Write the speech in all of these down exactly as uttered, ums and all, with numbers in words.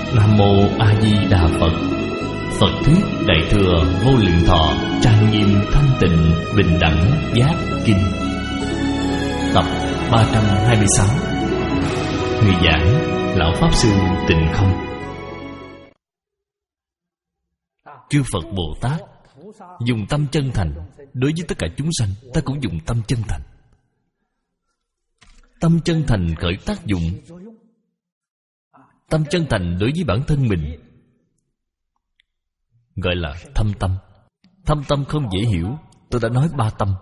Nam Mô A Di Đà Phật. Phật thuyết Đại thừa Vô Lượng Thọ trang nghiêm thanh tịnh bình đẳng giác kinh. Tập ba trăm hai mươi sáu. Người giảng Lão Pháp Sư Tịnh Không. Chư Phật Bồ Tát dùng tâm chân thành. Đối với tất cả chúng sanh, ta cũng dùng tâm chân thành. Tâm chân thành khởi tác dụng. Tâm chân thành đối với bản thân mình gọi là thâm tâm. Thâm tâm không dễ hiểu. Tôi đã nói ba tâm: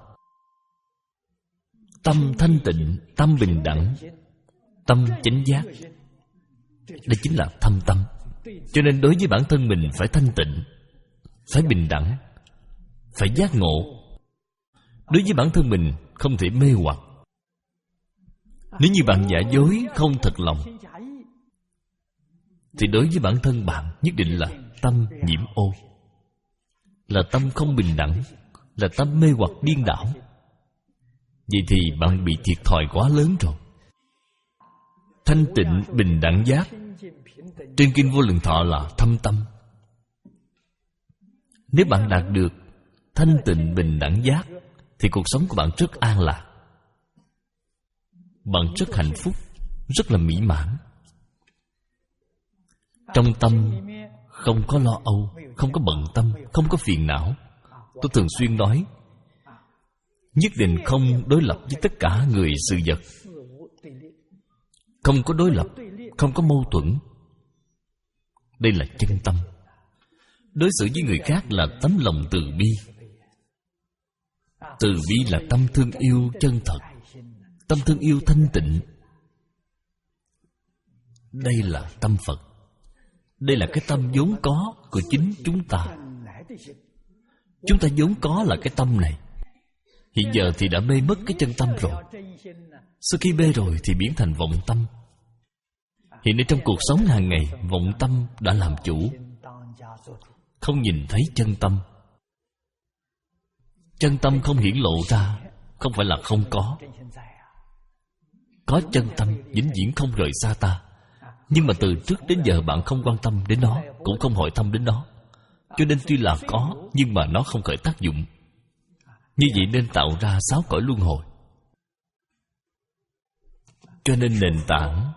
tâm thanh tịnh, tâm bình đẳng, tâm chánh giác. Đây chính là thâm tâm. Cho nên đối với bản thân mình phải thanh tịnh, phải bình đẳng, phải giác ngộ. Đối với bản thân mình không thể mê hoặc. Nếu như bạn giả dối, không thật lòng, thì đối với bản thân bạn nhất định là tâm nhiễm ô, là tâm không bình đẳng, là tâm mê hoặc điên đảo. Vậy thì bạn bị thiệt thòi quá lớn rồi. Thanh tịnh bình đẳng giác trên Kinh Vô Lượng Thọ là thâm tâm. Nếu bạn đạt được thanh tịnh bình đẳng giác thì cuộc sống của bạn rất an lạc. Bạn rất hạnh phúc, rất là mỹ mãn. Trong tâm không có lo âu, không có bận tâm, không có phiền não. Tôi thường xuyên nói, nhất định không đối lập với tất cả người sự vật. Không có đối lập, không có mâu thuẫn. Đây là chân tâm. Đối xử với người khác là tấm lòng từ bi. Từ bi là tâm thương yêu chân thật, tâm thương yêu thanh tịnh. Đây là tâm Phật. Đây là cái tâm vốn có của chính chúng ta. Chúng ta vốn có là cái tâm này. Hiện giờ thì đã mê mất cái chân tâm rồi. Sau khi mê rồi thì biến thành vọng tâm. Hiện nay trong cuộc sống hàng ngày, vọng tâm đã làm chủ, không nhìn thấy chân tâm. Chân tâm không hiển lộ ra, không phải là không có. Có chân tâm vĩnh viễn không rời xa ta. Nhưng mà từ trước đến giờ bạn không quan tâm đến nó, cũng không hỏi thăm đến nó. Cho nên tuy là có, nhưng mà nó không khởi tác dụng. Như vậy nên tạo ra sáu cõi luân hồi. Cho nên nền tảng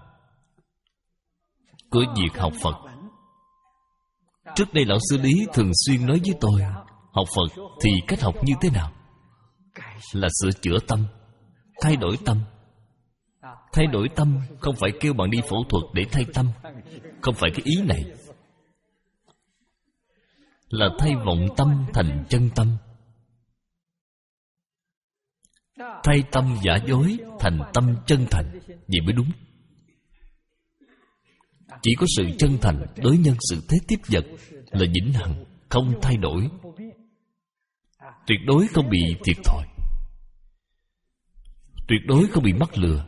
của việc học Phật. Trước đây Lão Sư Lý thường xuyên nói với tôi, học Phật thì cách học như thế nào? Là sửa chữa tâm, thay đổi tâm. Thay đổi tâm không phải kêu bạn đi phẫu thuật để thay tâm. Không phải cái ý này. Là thay vọng tâm thành chân tâm. Thay tâm giả dối thành tâm chân thành. Vậy mới đúng. Chỉ có sự chân thành đối nhân sự thế tiếp vật là vĩnh hằng, không thay đổi. Tuyệt đối không bị thiệt thòi, tuyệt đối không bị mắc lừa,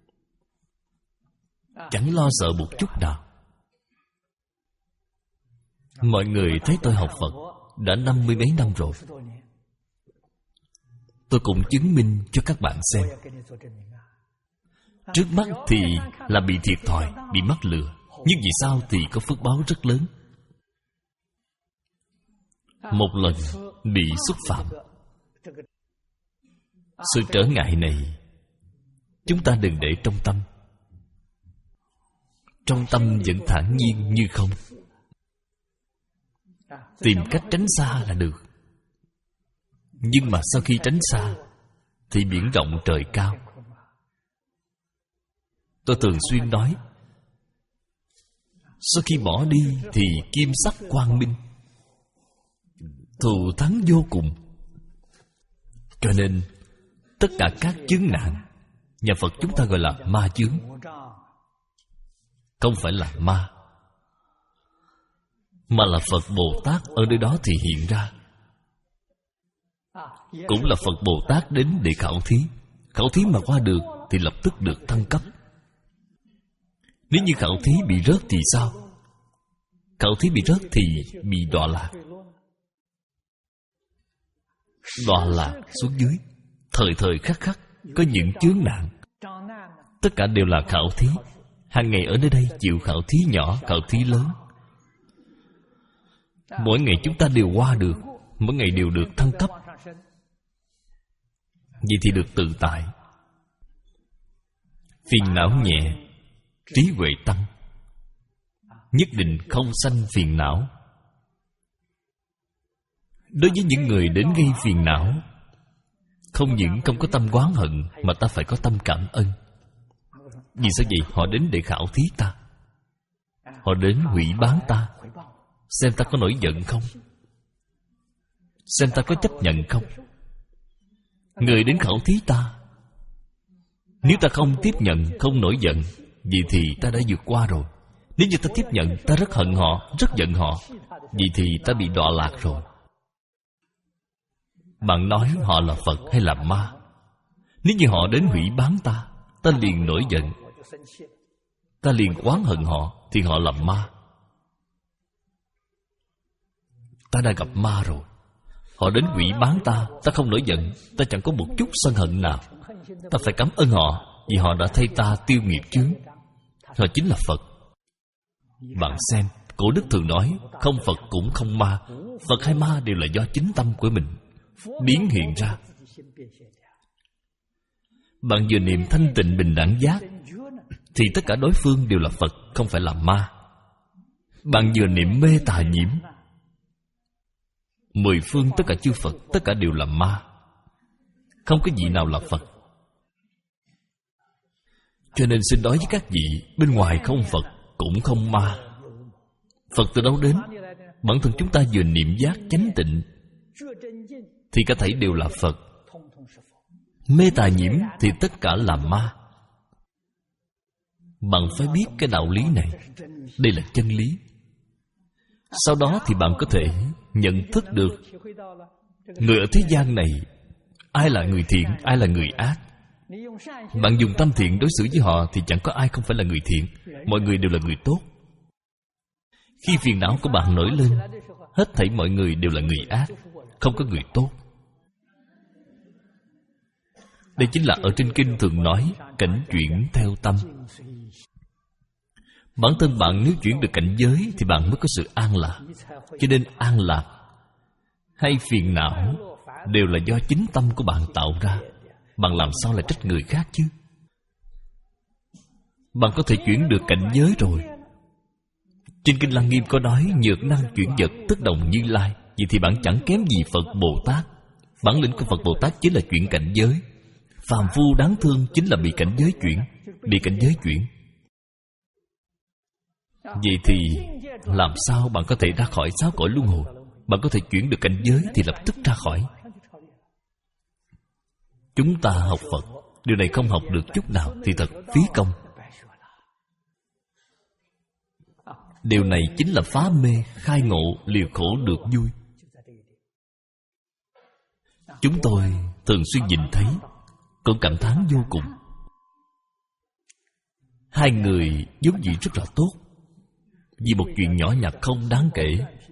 chẳng lo sợ một chút nào. Mọi người thấy tôi học Phật đã năm mươi mấy năm rồi. Tôi cũng chứng minh cho các bạn xem. Trước mắt thì là bị thiệt thòi, bị mắc lừa. Nhưng vì sao thì có phước báo rất lớn. Một lần bị xúc phạm. Sự trở ngại này chúng ta đừng để trong tâm. Trong tâm vẫn thản nhiên như không. Tìm cách tránh xa là được. Nhưng mà sau khi tránh xa thì biển rộng trời cao. Tôi thường xuyên nói, sau khi bỏ đi thì kim sắc quang minh, thù thắng vô cùng. Cho nên tất cả các chướng nạn, nhà Phật chúng ta gọi là ma chướng. Không phải là ma, mà là Phật Bồ Tát ở nơi đó thì hiện ra. Cũng là Phật Bồ Tát đến để khảo thí. Khảo thí mà qua được thì lập tức được thăng cấp. Nếu như khảo thí bị rớt thì sao? Khảo thí bị rớt thì bị đọa lạc. Đọa lạc xuống dưới. Thời thời khắc khắc có những chướng nạn. Tất cả đều là khảo thí. hàng ngày ở nơi đây chịu khảo thí nhỏ, khảo thí lớn. Mỗi ngày chúng ta đều qua được, mỗi ngày đều được thăng cấp. Vậy thì được tự tại. Phiền não nhẹ, trí huệ tăng. Nhất định không sanh phiền não. Đối với những người đến gây phiền não, không những không có tâm oán hận, mà ta phải có tâm cảm ơn. Vì sao vậy? Họ đến để khảo thí ta, họ đến hủy bán ta, xem ta có nổi giận không, xem ta có chấp nhận không. Người đến khảo thí ta, nếu ta không tiếp nhận, không nổi giận, vậy thì ta đã vượt qua rồi. Nếu như ta tiếp nhận, ta rất hận họ, rất giận họ, vậy thì ta bị đọa lạc rồi. Bạn nói họ là Phật hay là ma? Nếu như họ đến hủy bán ta, ta liền nổi giận, ta liền oán hận họ, thì họ là ma. Ta đã gặp ma rồi. Họ đến hủy bán ta, ta không nổi giận, ta chẳng có một chút sân hận nào. Ta phải cảm ơn họ, vì họ đã thay ta tiêu nghiệp chướng. Họ chính là Phật. Bạn xem, cổ đức thường nói, không Phật cũng không ma. Phật hay ma đều là do chính tâm của mình biến hiện ra. Bạn vừa niệm thanh tịnh bình đẳng giác, thì tất cả đối phương đều là Phật, không phải là ma. Bạn vừa niệm mê tà nhiễm, mười phương tất cả chư Phật, tất cả đều là ma. Không có vị nào là Phật. Cho nên xin nói với các vị, bên ngoài không Phật cũng không ma. Phật từ đâu đến? Bản thân chúng ta vừa niệm giác chánh tịnh thì cả thảy đều là Phật. Mê tà nhiễm thì tất cả là ma. Bạn phải biết cái đạo lý này. Đây là chân lý. Sau đó thì bạn có thể nhận thức được người ở thế gian này, ai là người thiện, ai là người ác. Bạn dùng tâm thiện đối xử với họ thì chẳng có ai không phải là người thiện. Mọi người đều là người tốt. Khi phiền não của bạn nổi lên, hết thảy mọi người đều là người ác, không có người tốt. Đây chính là ở trên kinh thường nói cảnh chuyển theo tâm. Bản thân bạn nếu chuyển được cảnh giới thì bạn mới có sự an lạc. Cho nên an lạc hay phiền não đều là do chính tâm của bạn tạo ra. Bạn làm sao lại trách người khác chứ? Bạn có thể chuyển được cảnh giới rồi. Trên kinh Lăng Nghiêm có nói nhược năng chuyển vật tức đồng Như Lai. Vậy thì bạn chẳng kém gì Phật Bồ Tát. Bản lĩnh của Phật Bồ Tát chính là chuyển cảnh giới. Phàm phu đáng thương chính là bị cảnh giới chuyển, bị cảnh giới chuyển. Vậy thì làm sao bạn có thể ra khỏi sáu cõi luân hồi? Bạn có thể chuyển được cảnh giới thì lập tức ra khỏi. Chúng ta học Phật, điều này không học được chút nào thì thật phí công. Điều này chính là phá mê, khai ngộ, liều khổ được vui. Chúng tôi thường xuyên nhìn thấy, cũng cảm thán vô cùng. Hai người vốn dĩ rất là tốt, vì một chuyện nhỏ nhặt không đáng kể,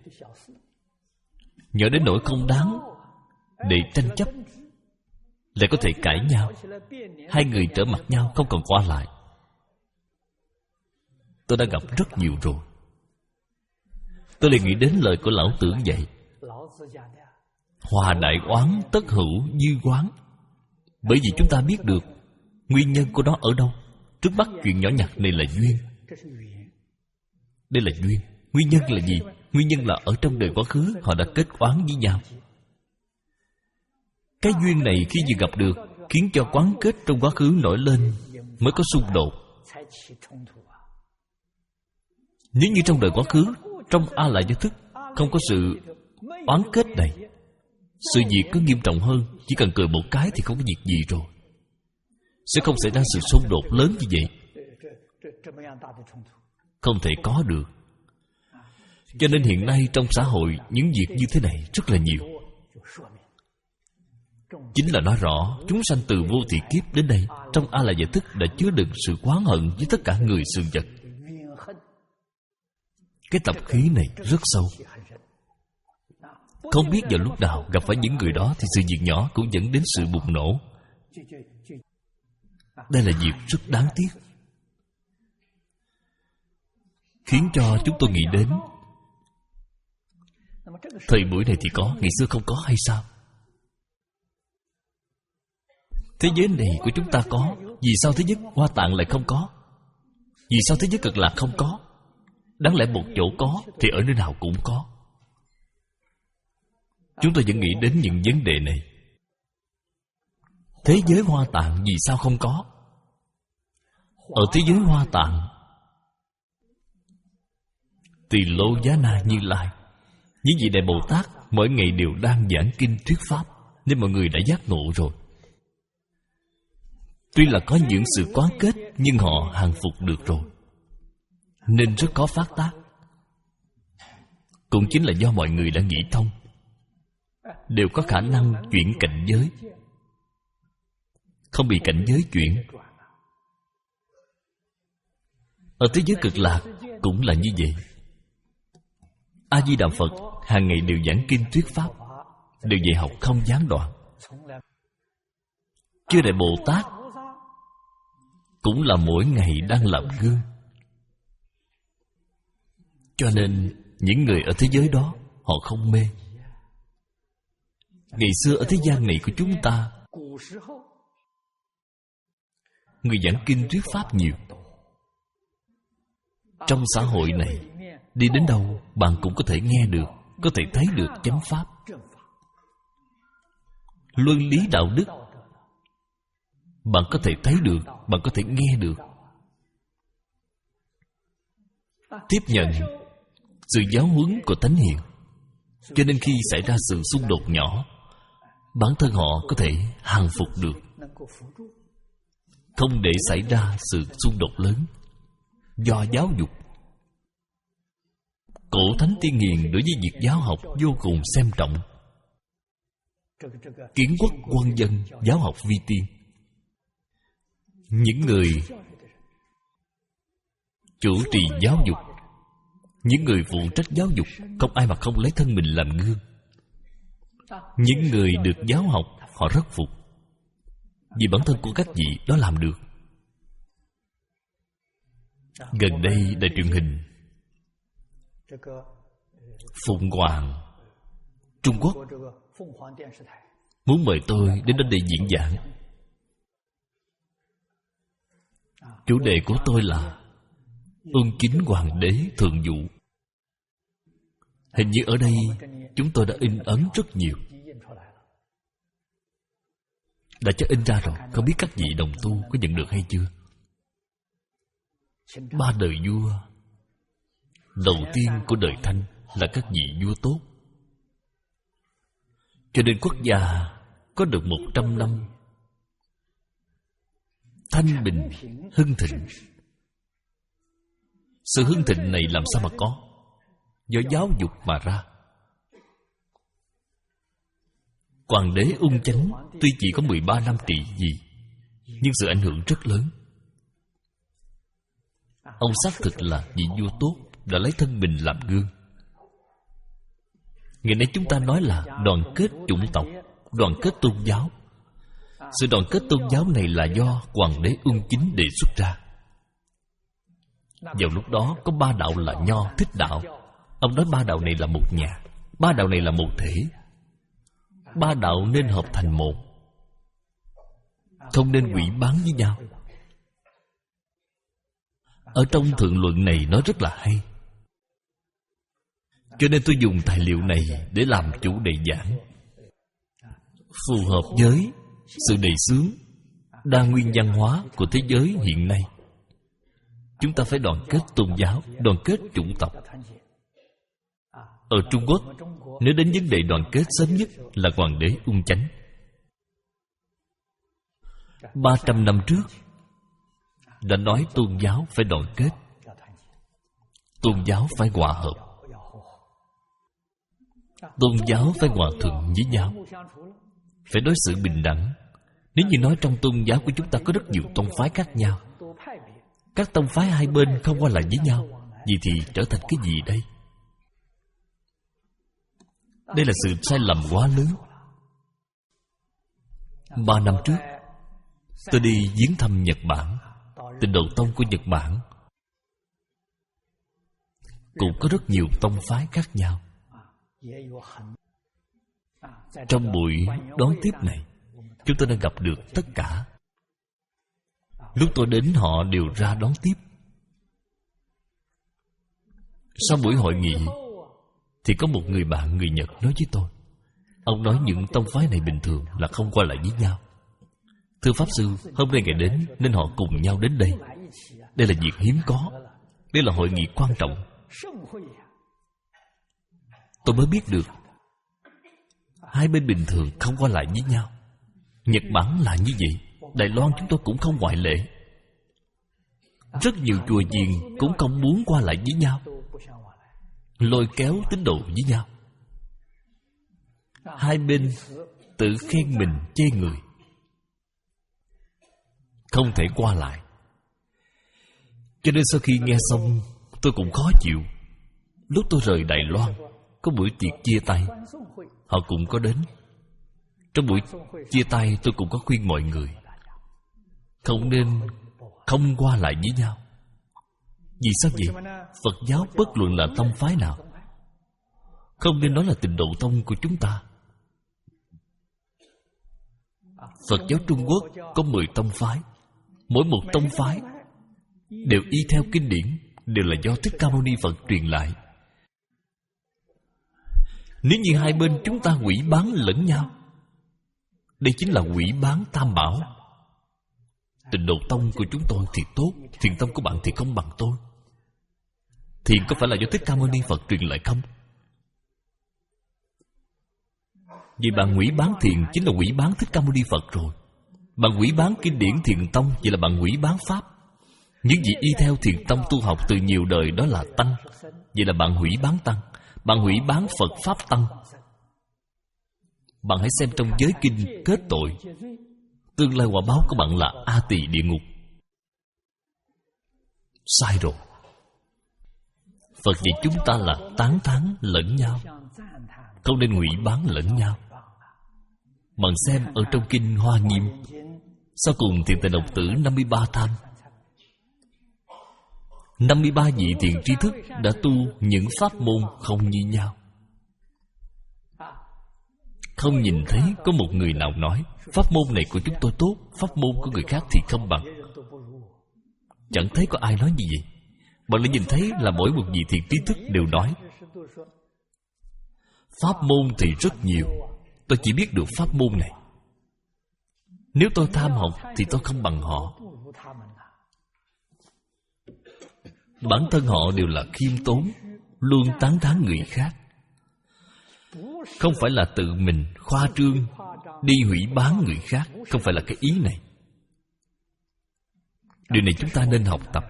nhỏ đến nỗi không đáng để tranh chấp, lại có thể cãi nhau. Hai người trở mặt nhau không còn qua lại. Tôi đã gặp rất nhiều rồi. Tôi liền nghĩ đến lời của Lão Tử dạy: hòa đại oán tất hữu dư oán. Bởi vì chúng ta biết được nguyên nhân của nó ở đâu. Trước mắt chuyện nhỏ nhặt này là duyên. Đây là duyên. Nguyên nhân là gì? Nguyên nhân là ở trong đời quá khứ họ đã kết oán với nhau. Cái duyên này khi vừa gặp được khiến cho quán kết trong quá khứ nổi lên, mới có xung đột. Nếu như trong đời quá khứ, trong A Lại Gia Thức không có sự oán kết này, sự việc có nghiêm trọng hơn. Chỉ cần cười một cái thì không có việc gì rồi. Sẽ không xảy ra sự xung đột lớn như vậy. Không thể có được. Cho nên hiện nay trong xã hội những việc như thế này rất là nhiều. Chính là nói rõ chúng sanh từ vô thị kiếp đến đây, trong A Lại Gia Thức đã chứa đựng sự oán hận với tất cả người sự vật. Cái tập khí này rất sâu. Không biết vào lúc nào gặp phải những người đó thì sự việc nhỏ cũng dẫn đến sự bùng nổ. Đây là việc rất đáng tiếc. khiến cho chúng tôi nghĩ đến thời buổi này thì có, ngày xưa không có hay sao? Thế giới này của chúng ta có, vì sao thế giới Hoa Tạng lại không có? Vì sao thế giới Cực Lạc không có? Đáng lẽ một chỗ có thì ở nơi nào cũng có. Chúng tôi vẫn nghĩ đến những vấn đề này. Thế giới Hoa Tạng vì sao không có? Ở thế giới Hoa Tạng, Tỳ Lô Giá Na Như Lai, những vị Đại Bồ Tát mỗi ngày đều đang giảng kinh thuyết pháp, nên mọi người đã giác ngộ rồi. Tuy là có những sự quán kết, nhưng họ hàng phục được rồi, nên rất khó phát tác. Cũng chính là do mọi người đã nghĩ thông, đều có khả năng chuyển cảnh giới, không bị cảnh giới chuyển. Ở thế giới Cực Lạc cũng là như vậy. A Di Đà Phật hàng ngày đều giảng kinh thuyết pháp, đều dạy học không gián đoạn. Chư Đại Bồ Tát cũng là mỗi ngày đang làm gương. Cho nên những người ở thế giới đó họ không mê. Ngày xưa ở thế gian này của chúng ta, người giảng kinh thuyết pháp nhiều. Trong xã hội này, đi đến đâu bạn cũng có thể nghe được, có thể thấy được chánh pháp, luân lý đạo đức. Bạn có thể thấy được, bạn có thể nghe được. Tiếp nhận sự giáo huấn của Thánh Hiền. Cho nên khi xảy ra sự xung đột nhỏ, bản thân họ có thể hàng phục được, không để xảy ra sự xung đột lớn. Do giáo dục, Cổ Thánh Tiên Hiền đối với việc giáo học vô cùng xem trọng. Kiến quốc quân dân giáo học vi tiên. Những người chủ trì giáo dục, những người phụ trách giáo dục, không ai mà không lấy thân mình làm gương. Những người được giáo học, họ rất phục, vì bản thân của các vị đó làm được. Gần đây đài truyền hình Phụng Hoàng Trung Quốc muốn mời tôi đến đây diễn giảng. Chủ đề của tôi là Ưng Kính Hoàng đế Thượng Dụ. Hình như ở đây chúng tôi đã in ấn rất nhiều, đã cho in ra rồi. Không biết các vị đồng tu có nhận được hay chưa? Ba đời vua đầu tiên của đời Thanh là các vị vua tốt, cho nên quốc gia có được một trăm năm thanh bình hưng thịnh. Sự hưng thịnh này làm sao mà có? Do giáo dục mà ra. Hoàng đế Ung Chánh tuy chỉ có mười ba năm trị vì, nhưng sự ảnh hưởng rất lớn. Ông xác thực là vị vua tốt, đã lấy thân mình làm gương. Ngày nay chúng ta nói là đoàn kết chủng tộc, đoàn kết tôn giáo. Sự đoàn kết tôn giáo này là do Hoàng đế Ung Chính đề xuất ra. Vào lúc đó có ba đạo là Nho, Thích đạo. Ông nói ba đạo này là một nhà, ba đạo này là một thể. Ba đạo nên hợp thành một, không nên quỷ bán với nhau. Ở trong Thượng Luận này nói rất là hay, cho nên tôi dùng tài liệu này để làm chủ đề giảng, phù hợp với sự đề xướng đa nguyên văn hóa của thế giới hiện nay. Chúng ta phải đoàn kết tôn giáo, đoàn kết chủng tộc. Ở Trung Quốc, nếu đến vấn đề đoàn kết sớm nhất là Hoàng đế Ung Chánh. Ba trăm năm trước đã nói tôn giáo phải đoàn kết, tôn giáo phải hòa hợp, tôn giáo phải hòa thuận với nhau, phải đối xử bình đẳng. Nếu như nói trong tôn giáo của chúng ta có rất nhiều tông phái khác nhau, các tông phái hai bên không qua lại với nhau, vậy thì trở thành cái gì đây? Đây là sự sai lầm quá lớn. Ba năm trước, tôi đi viếng thăm Nhật Bản, Tịnh Độ Tông của Nhật Bản. cũng có rất nhiều tông phái khác nhau. Trong buổi đón tiếp này, chúng tôi đã gặp được tất cả. Lúc tôi đến họ đều ra đón tiếp. Sau buổi hội nghị thì có một người bạn người Nhật nói với tôi, ông nói những tông phái này bình thường là không qua lại với nhau. Thưa Pháp Sư, hôm nay ngày đến nên họ cùng nhau đến đây. Đây là việc hiếm có. Đây là hội nghị quan trọng. Tôi mới biết được hai bên bình thường không qua lại với nhau. Nhật Bản là như vậy, Đài Loan chúng tôi cũng không ngoại lệ. Rất nhiều chùa chiền cũng không muốn qua lại với nhau, lôi kéo tín đồ với nhau. Hai bên tự khen mình chê người, không thể qua lại. Cho nên sau khi nghe xong, tôi cũng khó chịu. Lúc tôi rời Đài Loan, có buổi tiệc chia tay, họ cũng có đến. Trong buổi chia tay, tôi cũng có khuyên mọi người không nên không qua lại với nhau. Vì sao vậy? Phật giáo bất luận là tông phái nào, không nên nói là Tịnh Độ Tông của chúng ta. Phật giáo Trung Quốc có mười tông phái. Mỗi một tông phái đều y theo kinh điển, đều là do Thích Ca Mâu Ni Phật truyền lại. Nếu như hai bên chúng ta hủy bán lẫn nhau, đây chính là hủy bán tam bảo. Tịnh Độ Tông của chúng tôi thì tốt, Thiền Tông của bạn thì không bằng tôi. Thiền có phải là do Thích Ca Mâu Ni Phật truyền lại không? Vì bạn hủy bán thiền chính là hủy bán Thích Ca Mâu Ni Phật rồi. Bạn hủy bán kinh điển Thiền Tông, vậy là bạn hủy bán Pháp. Những gì y theo Thiền Tông tu học từ nhiều đời đó là Tăng, vậy là bạn hủy bán Tăng. Bạn hủy bán Phật Pháp Tăng. Bạn hãy xem trong giới kinh kết tội, tương lai quả báo của bạn là A Tỳ địa ngục. Sai rồi. Phật dạy chúng ta là tán thán lẫn nhau, không nên hủy bán lẫn nhau. Bạn xem ở trong kinh Hoa Nghiêm, sau cùng Thiền Tịnh Độc Tử năm mươi ba tham, năm mươi ba vị thiện tri thức đã tu những pháp môn không như nhau. Không nhìn thấy có một người nào nói pháp môn này của chúng tôi tốt, pháp môn của người khác thì không bằng. Chẳng thấy có ai nói như vậy. Bạn lại nhìn thấy là mỗi một vị thiện tri thức đều nói pháp môn thì rất nhiều, tôi chỉ biết được pháp môn này. Nếu tôi tham học thì tôi không bằng họ. Bản thân họ đều là khiêm tốn, luôn tán thán người khác, không phải là tự mình khoa trương đi hủy bán người khác. Không phải là cái ý này. Điều này chúng ta nên học tập.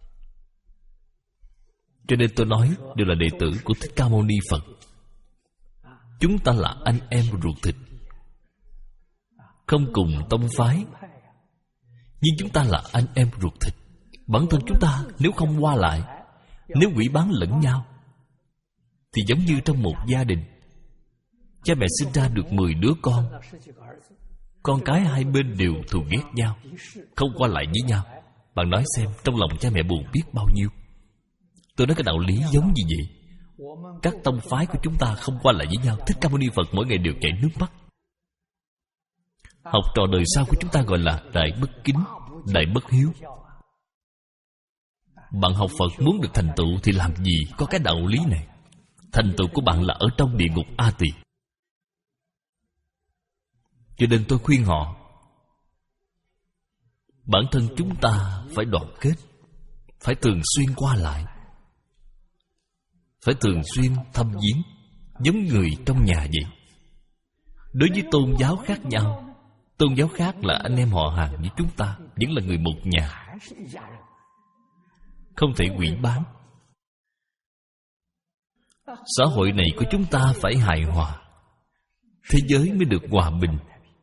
Cho nên tôi nói đều là đệ tử của Thích Ca Mâu Ni Phật. Chúng ta là anh em ruột thịt, không cùng tông phái, nhưng chúng ta là anh em ruột thịt. Bản thân chúng ta nếu không qua lại, nếu hủy bán lẫn nhau, thì giống như trong một gia đình, cha mẹ sinh ra được mười đứa con, con cái hai bên đều thù ghét nhau, không qua lại với nhau. Bạn nói xem, trong lòng cha mẹ buồn biết bao nhiêu. Tôi nói cái đạo lý giống như vậy. Các tông phái của chúng ta không qua lại với nhau. Thích Ca Mâu Ni Phật mỗi ngày đều chảy nước mắt. Học trò đời sau của chúng ta gọi là đại bất kính, đại bất hiếu. Bạn học Phật muốn được thành tựu thì làm gì có cái đạo lý này. Thành tựu của bạn là ở trong địa ngục A Tỳ. Cho nên tôi khuyên họ, bản thân chúng ta phải đoàn kết, phải thường xuyên qua lại, phải thường xuyên thăm viếng, giống người trong nhà vậy. Đối với tôn giáo khác nhau, tôn giáo khác là anh em họ hàng với chúng ta, vẫn là người một nhà, không thể hủy bán. Xã hội này của chúng ta phải hài hòa, thế giới mới được hòa bình.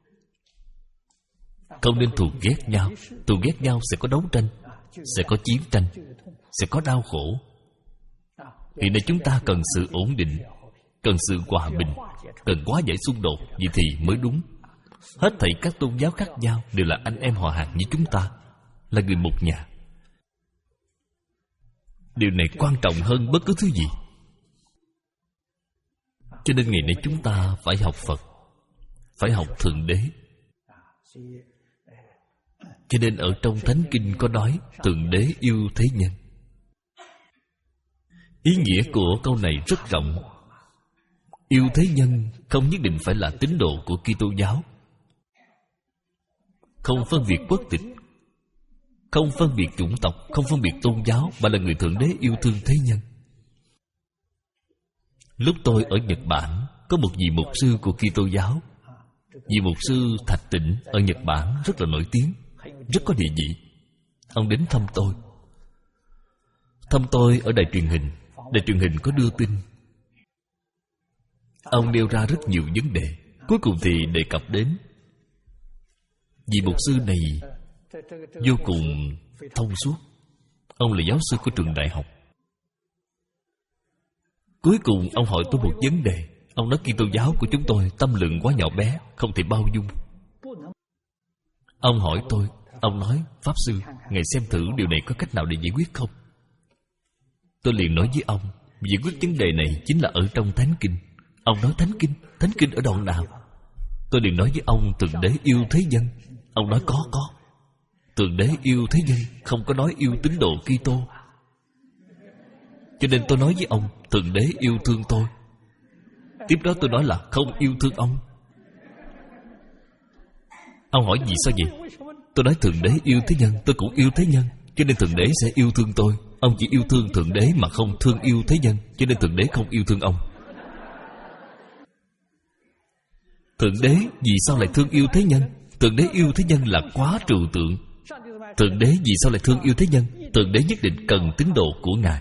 Không nên thù ghét nhau. Thù ghét nhau sẽ có đấu tranh, sẽ có chiến tranh, sẽ có đau khổ. Hiện nay chúng ta cần sự ổn định, cần sự hòa bình, cần hóa giải xung đột. Vậy thì mới đúng. Hết thảy các tôn giáo khác nhau đều là anh em họ hàng như chúng ta, là người một nhà. Điều này quan trọng hơn bất cứ thứ gì. Cho nên ngày nay chúng ta phải học Phật, phải học Thượng Đế. Cho nên ở trong Thánh Kinh có nói Thượng Đế yêu thế nhân. Ý nghĩa của câu này rất rộng. Yêu thế nhân không nhất định phải là tín đồ của Kitô giáo, không phân biệt quốc tịch, không phân biệt chủng tộc, không phân biệt tôn giáo, mà là người Thượng Đế yêu thương thế nhân. Lúc tôi ở Nhật Bản, có một vị mục sư của Kitô giáo. Vị mục sư Thạch Tịnh ở Nhật Bản rất là nổi tiếng, rất có địa vị. Ông đến thăm tôi. Thăm tôi ở đài truyền hình. Đài truyền hình có đưa tin. Ông nêu ra rất nhiều vấn đề. Cuối cùng thì đề cập đến vị mục sư này vô cùng thông suốt. Ông là giáo sư của trường đại học. Cuối cùng ông hỏi tôi một vấn đề. Ông nói Kitô giáo của chúng tôi tâm lượng quá nhỏ bé, không thể bao dung. Ông hỏi tôi, ông nói, Pháp Sư, ngài xem thử điều này có cách nào để giải quyết không? Tôi liền nói với ông, giải quyết vấn đề này chính là ở trong Thánh Kinh. Ông nói Thánh Kinh, Thánh Kinh ở đoạn nào? Tôi liền nói với ông, Thượng Đế yêu thế nhân. Ông nói có, có. Thượng Đế yêu thế nhân, không có nói yêu tín đồ Kitô. Cho nên tôi nói với ông, Thượng Đế yêu thương tôi. Tiếp đó tôi nói là không yêu thương ông. Ông hỏi vì sao vậy? Tôi nói Thượng Đế yêu thế nhân, tôi cũng yêu thế nhân, cho nên Thượng Đế sẽ yêu thương tôi. Ông chỉ yêu thương Thượng Đế mà không thương yêu thế nhân, cho nên Thượng Đế không yêu thương ông. Thượng Đế vì sao lại thương yêu thế nhân? Thượng Đế yêu thế nhân là quá trừu tượng. Thượng Đế vì sao lại thương yêu thế nhân? Thượng Đế nhất định cần tín đồ của Ngài,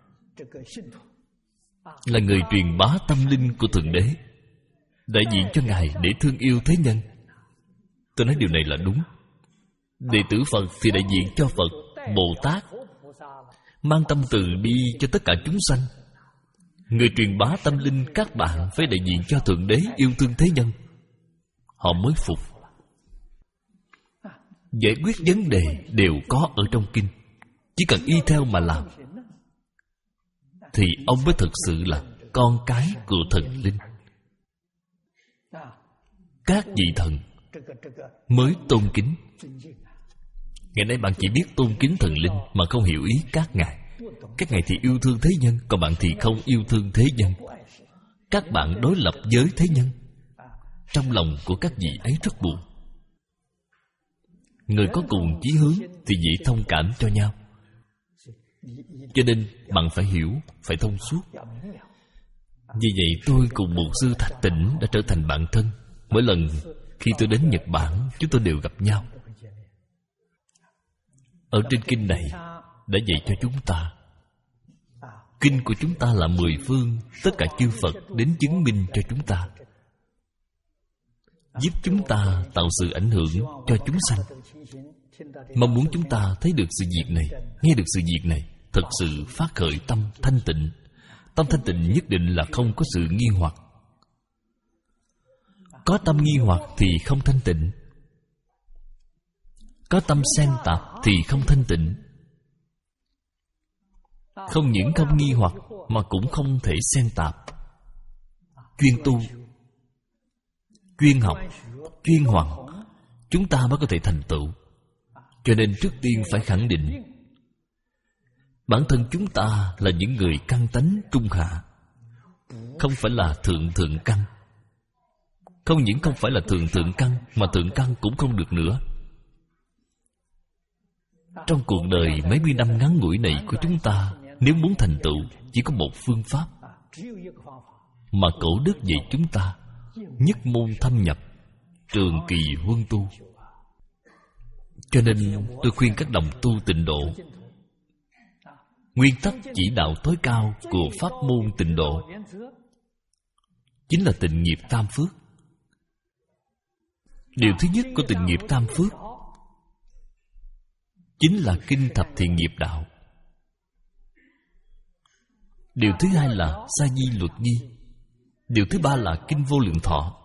là người truyền bá tâm linh của Thượng Đế, đại diện cho Ngài để thương yêu thế nhân. Tôi nói điều này là đúng. Đệ tử Phật thì đại diện cho Phật, Bồ Tát, mang tâm từ bi cho tất cả chúng sanh. Người truyền bá tâm linh các bạn phải đại diện cho Thượng Đế yêu thương thế nhân. Họ mới phục. Giải quyết vấn đề đều có ở trong kinh. Chỉ cần y theo mà làm thì ông mới thực sự là con cái của thần linh. Các vị thần mới tôn kính. Ngày nay bạn chỉ biết tôn kính thần linh mà không hiểu ý các ngài. Các ngài thì yêu thương thế nhân, còn bạn thì không yêu thương thế nhân. Các bạn đối lập với thế nhân. Trong lòng của các vị ấy rất buồn. Người có cùng chí hướng thì dễ thông cảm cho nhau. Cho nên bạn phải hiểu, phải thông suốt. Vì vậy tôi cùng mục sư Thạch Tịnh đã trở thành bạn thân. Mỗi lần khi tôi đến Nhật Bản, chúng tôi đều gặp nhau. Ở trên kinh này đã dạy cho chúng ta. Kinh của chúng ta là mười phương, tất cả chư Phật đến chứng minh cho chúng ta, giúp chúng ta tạo sự ảnh hưởng cho chúng sanh. Mong muốn chúng ta thấy được sự việc này, nghe được sự việc này, thật sự phát khởi tâm thanh tịnh. Tâm thanh tịnh nhất định là không có sự nghi hoặc. Có tâm nghi hoặc thì không thanh tịnh. Có tâm xen tạp thì không thanh tịnh. Không những không nghi hoặc mà cũng không thể xen tạp. Chuyên tu, chuyên học, chuyên hoàng, chúng ta mới có thể thành tựu. Cho nên trước tiên phải khẳng định bản thân chúng ta là những người căn tánh trung hạ, không phải là thượng thượng căn. Không những không phải là thượng thượng căn, mà thượng căn cũng không được nữa. Trong cuộc đời mấy mươi năm ngắn ngủi này của chúng ta, nếu muốn thành tựu, chỉ có một phương pháp mà cổ đức dạy chúng ta: nhất môn thâm nhập, trường kỳ huân tu. Cho nên tôi khuyên các đồng tu tịnh độ, nguyên tắc chỉ đạo tối cao của pháp môn tịnh độ chính là tịnh nghiệp tam phước. Điều thứ nhất của tịnh nghiệp tam phước chính là kinh thập thiện nghiệp đạo. Điều thứ hai là sa di luật nghi. Điều thứ ba là kinh vô lượng thọ.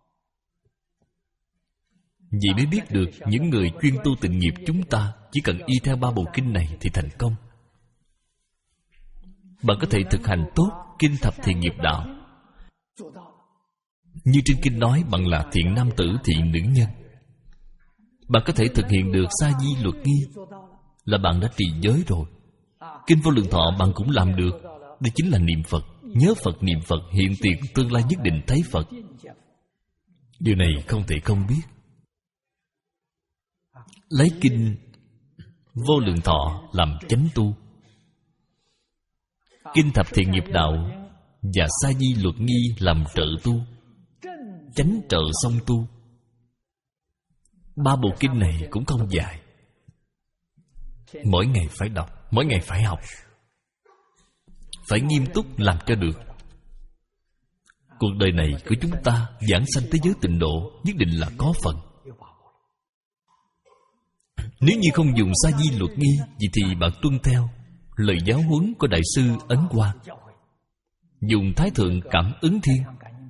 Vậy mới biết được những người chuyên tu tịnh nghiệp chúng ta chỉ cần y theo ba bộ kinh này thì thành công. bạn có thể thực hành tốt kinh thập thiện nghiệp đạo. Như trên kinh nói, bạn là thiện nam tử, thiện nữ nhân. Bạn có thể thực hiện được sa di luật nghi, là bạn đã trì giới rồi. Kinh Vô Lượng Thọ bạn cũng làm được. Đây chính là niệm Phật. Nhớ Phật, niệm Phật, hiện tiền tương lai nhất định thấy Phật. Điều này không thể không biết. Lấy kinh Vô Lượng Thọ làm chánh tu, kinh thập thiện nghiệp đạo và sa di luật nghi làm trợ tu, chánh trợ song tu. Ba bộ kinh này cũng không dài. Mỗi ngày phải đọc, mỗi ngày phải học, phải nghiêm túc làm cho được. Cuộc đời này của chúng ta giảng sanh tới giới tịnh độ nhất định là có phần. Nếu như không dùng sa di luật nghi, vậy thì bạn tuân theo lời giáo huấn của Đại sư Ấn Quang, dùng Thái Thượng Cảm Ứng Thiên,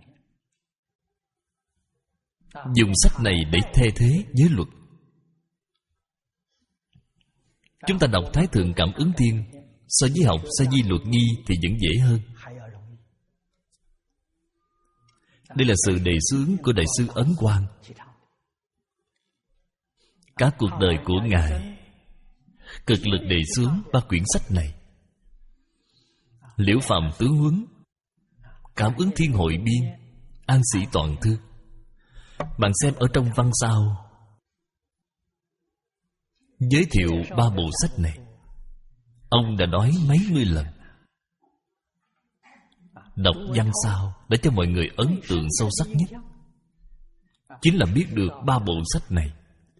dùng sách này để thay thế giới luật. Chúng ta đọc Thái Thượng Cảm Ứng Thiên so với học sa di luật nghi thì vẫn dễ hơn. Đây là sự đề xướng của Đại sư Ấn Quang. Cả cuộc đời của Ngài cực lực đề xướng ba quyển sách này. Liễu Phàm Tướng Huấn, Cảm Ứng Thiên Hội Biên, An Sĩ Toàn Thư. Bạn xem ở trong văn sao giới thiệu ba bộ sách này, ông đã nói mấy mươi lần. Đọc văn sao để cho mọi người ấn tượng sâu sắc nhất chính là biết được ba bộ sách này.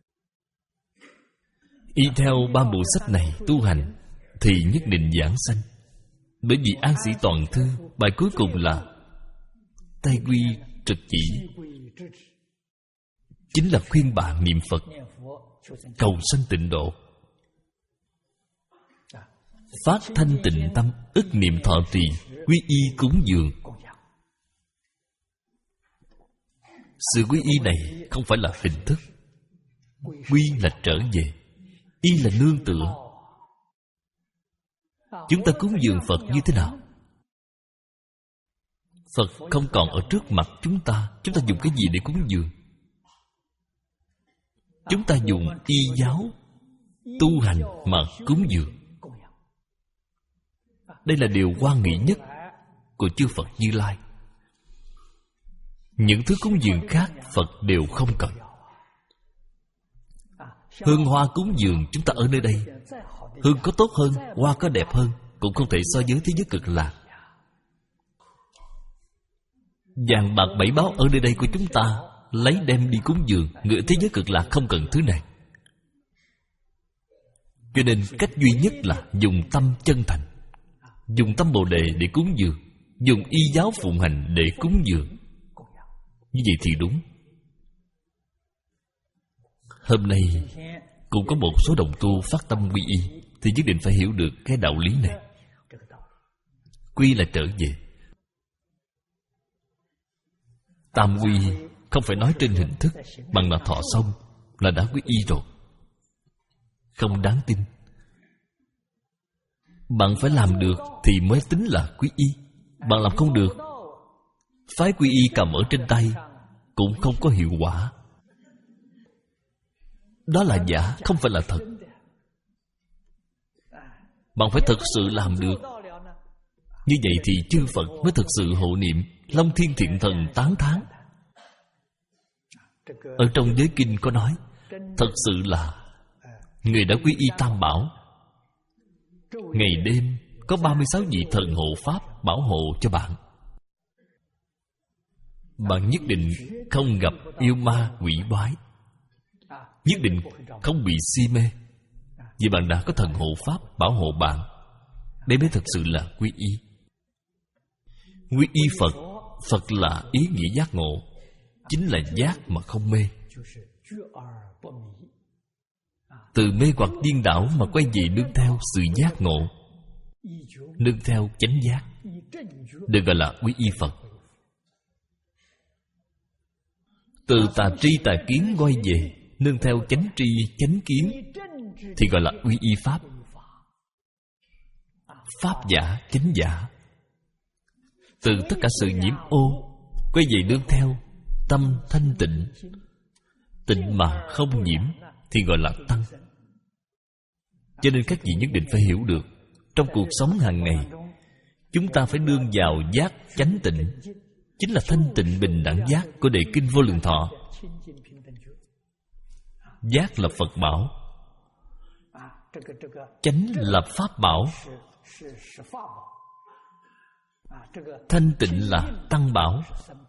Y theo ba bộ sách này tu hành thì nhất định giảng sanh. Bởi vì An Sĩ Toàn Thư bài cuối cùng là Tây Quy Trực Chỉ, chính là khuyên bạn niệm Phật, cầu sanh tịnh độ. Phát thanh tịnh tâm, ức niệm thọ trì, quy y cúng dường. Sự quy y này không phải là hình thức. Quy là trở về, y là nương tựa. Chúng ta cúng dường Phật như thế nào? Phật không còn ở trước mặt chúng ta, chúng ta dùng cái gì để cúng dường? Chúng ta dùng y giáo tu hành mà cúng dường. Đây là điều quan nghị nhất của chư Phật Như Lai. Những thứ cúng dường khác Phật đều không cần. Hương hoa cúng dường chúng ta ở nơi đây, hương có tốt hơn, hoa có đẹp hơn, cũng không thể so với thế giới Cực Lạc. Vàng bạc bảy báu ở nơi đây của chúng ta lấy đem đi cúng dường, người ở thế giới Cực Lạc không cần thứ này. Cho nên cách duy nhất là dùng tâm chân thành, dùng tâm Bồ Đề để cúng dường, dùng y giáo phụng hành để cúng dường. Như vậy thì đúng. Hôm nay cũng có một số đồng tu phát tâm quy y, thì nhất định phải hiểu được cái đạo lý này. Quy là trở về. Tam quy không phải nói trên hình thức, bằng là thọ xong là đã quy y rồi. Không đáng tin. Bạn phải làm được thì mới tính là quy y. Bạn làm không được, phái quy y cầm ở trên tay cũng không có hiệu quả. Đó là giả, không phải là thật. Bạn phải thực sự làm được. Như vậy thì chư Phật mới thực sự hộ niệm, Long Thiên Thiện Thần tán thán. Ở trong giới kinh có nói, thật sự là người đã quy y Tam Bảo, ngày đêm có ba mươi sáu vị thần hộ pháp bảo hộ cho bạn. Bạn nhất định không gặp yêu ma quỷ quái, nhất định không bị si mê, vì bạn đã có thần hộ pháp bảo hộ bạn. Đây mới thực sự là quy y. Quy y Phật, Phật là ý nghĩa giác ngộ, chính là giác mà không mê. Từ mê hoặc điên đảo mà quay về nương theo sự giác ngộ, nương theo chánh giác, được gọi là quy y Phật. Từ tà tri tà kiến quay về nương theo chánh tri chánh kiến thì gọi là quy y Pháp. pháp giả, chánh giả. Từ tất cả sự nhiễm ô quay về nương theo tâm thanh tịnh. Tịnh mà không nhiễm thì gọi là tăng. Cho nên các vị nhất định phải hiểu được, trong cuộc sống hàng ngày chúng ta phải nương vào giác chánh tịnh, chính là thanh tịnh bình đẳng giác của Đề Kinh Vô Lượng Thọ. Giác là Phật bảo, chánh là pháp bảo, thanh tịnh là tăng bảo.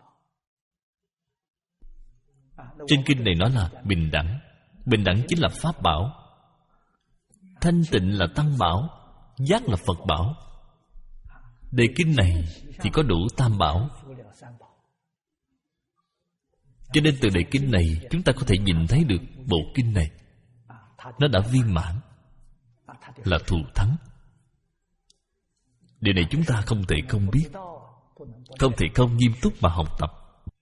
Trên kinh này nói là bình đẳng. Bình đẳng chính là pháp bảo, thanh tịnh là tăng bảo, giác là Phật bảo. Đề kinh này thì có đủ tam bảo. Cho nên từ đề kinh này chúng ta có thể nhìn thấy được bộ kinh này nó đã viên mãn, là thù thắng. Điều này chúng ta không thể không biết, không thể không nghiêm túc mà học tập.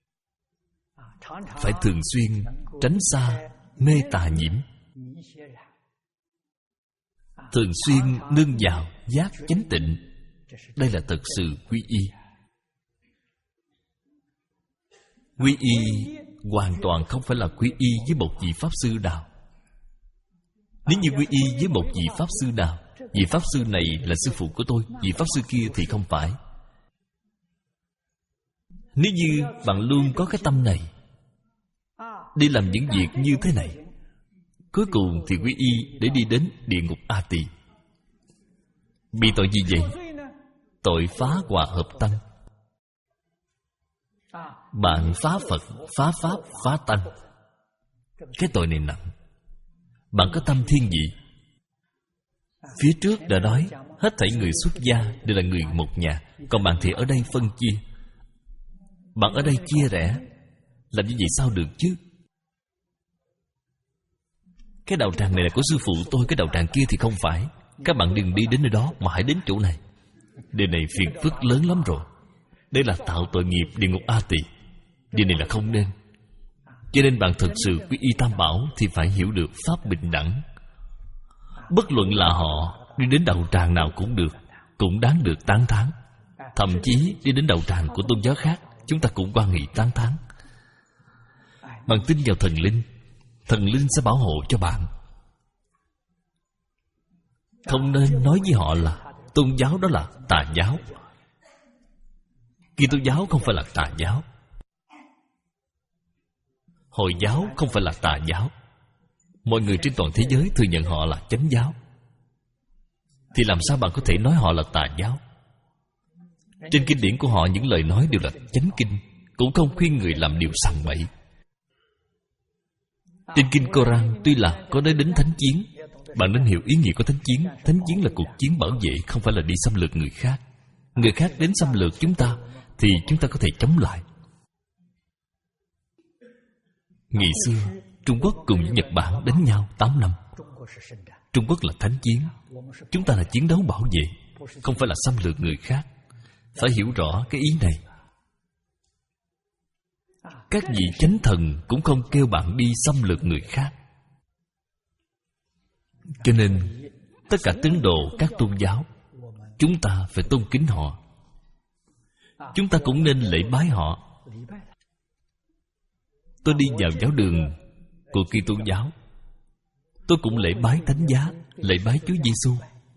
Phải thường xuyên tránh xa mê tà nhiễm, thường xuyên nương vào giác chánh tịnh. Đây là thật sự quy y. Quy y hoàn toàn không phải là quy y với một vị pháp sư nào. Nếu như quy y với một vị pháp sư nào, vị pháp sư này là sư phụ của tôi, vị pháp sư kia thì không phải. Nếu như bạn luôn có cái tâm này, đi làm những việc như thế này, cuối cùng thì quy y để đi đến địa ngục A Tỳ. Bị tội gì vậy? Tội phá hòa hợp tăng. Bạn phá Phật, phá Pháp, phá Tăng. Cái tội này nặng. Bạn có tâm thiên vị. Phía trước đã nói hết thảy người xuất gia đều là người một nhà, còn bạn thì ở đây phân chia. Bạn ở đây chia rẽ, làm như vậy sao được chứ? Cái đạo tràng này là của sư phụ tôi, cái đạo tràng kia thì không phải. Các bạn đừng đi đến nơi đó mà hãy đến chỗ này. Điều này phiền phức lớn lắm rồi. Đây là tạo tội nghiệp địa ngục A Tỳ. Điều này là không nên. Cho nên bạn thực sự quy y tam bảo thì phải hiểu được pháp bình đẳng. Bất luận là họ đi đến đạo tràng nào cũng được, cũng đáng được tán thán. Thậm chí đi đến đạo tràng của tôn giáo khác, chúng ta cũng quan nghị tán thán. Bạn tin vào thần linh, thần linh sẽ bảo hộ cho bạn. Không nên nói với họ là tôn giáo đó là tà giáo. Kitô giáo không phải là tà giáo, Hồi giáo không phải là tà giáo. Mọi người trên toàn thế giới thừa nhận họ là chánh giáo, thì làm sao bạn có thể nói họ là tà giáo? Trên kinh điển của họ những lời nói đều là chánh kinh, cũng không khuyên người làm điều sằng bậy. Trên kinh Koran tuy là có nói đến thánh chiến, bạn nên hiểu ý nghĩa của thánh chiến. Thánh chiến là cuộc chiến bảo vệ, không phải là đi xâm lược người khác. Người khác đến xâm lược chúng ta thì chúng ta có thể chống lại. Ngày xưa Trung Quốc cùng với Nhật Bản đánh nhau tám năm. Trung Quốc là thánh chiến, chúng ta là chiến đấu bảo vệ, không phải là xâm lược người khác. Phải hiểu rõ cái ý này. Các vị chánh thần cũng không kêu bạn đi xâm lược người khác. Cho nên tất cả tín đồ các tôn giáo, chúng ta phải tôn kính họ. Chúng ta cũng nên lễ bái họ. Tôi đi vào giáo đường của Kitô giáo, tôi cũng lễ bái thánh giá, lễ bái Chúa Giêsu.